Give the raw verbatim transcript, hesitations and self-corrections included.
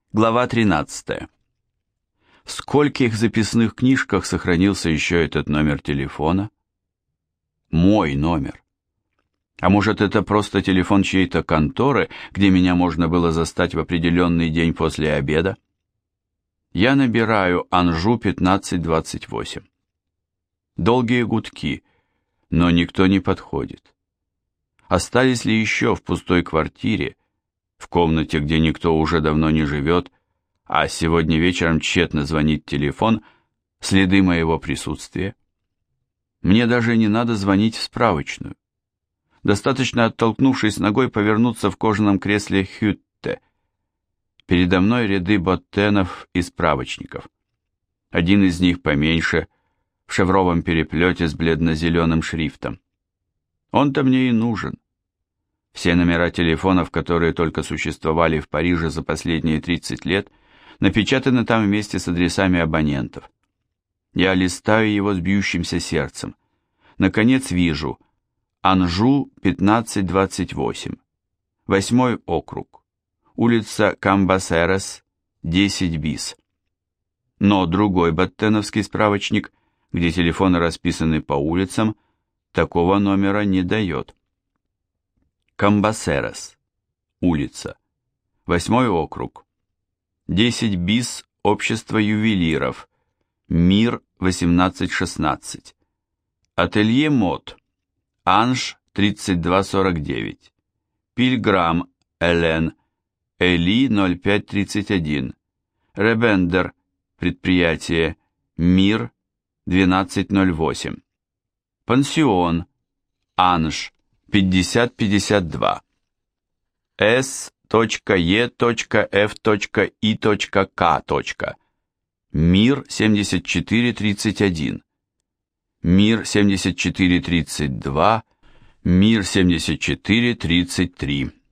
Глава тринадцатая. В скольких записных книжках сохранился еще этот номер телефона? Мой номер. А может, это просто телефон чьей-то конторы, где меня можно было застать в определенный день после обеда? Я набираю Анжу пятнадцать двадцать восемь. Долгие гудки, но никто не подходит. Остались ли еще в пустой квартире, в комнате, где никто уже давно не живет, а сегодня вечером тщетно звонит телефон, следы моего присутствия? Мне даже не надо звонить в справочную. Достаточно, оттолкнувшись ногой, повернуться в кожаном кресле Хютте. Передо мной ряды боттенов и справочников. Один из них поменьше, в шевровом переплете с бледно-зеленым шрифтом. Он-то мне и нужен. Все номера телефонов, которые только существовали в Париже за последние тридцать лет, напечатаны там вместе с адресами абонентов. Я листаю его с бьющимся сердцем. Наконец вижу Анжу пятнадцать двадцать восемь, восьмой округ, улица Камбасерес, десять бис. Но другой боттеновский справочник, где телефоны расписаны по улицам, такого номера не дает. Камбасерес, улица, восьмой округ, десять бис, общество ювелиров, Мир восемнадцать шестнадцать, ателье мод, Анж тридцать два сорок девять, Пильграм Элен, Эли ноль пять тридцать один, Ребендер, предприятие, Мир двенадцать ноль восемь, Пансион, Анж пятьдесят пятьдесят два, С Е Ф И К, Мир семьдесят четыре тридцать один, Мир семьдесят четыре тридцать два, Мир семьдесят четыре тридцать три.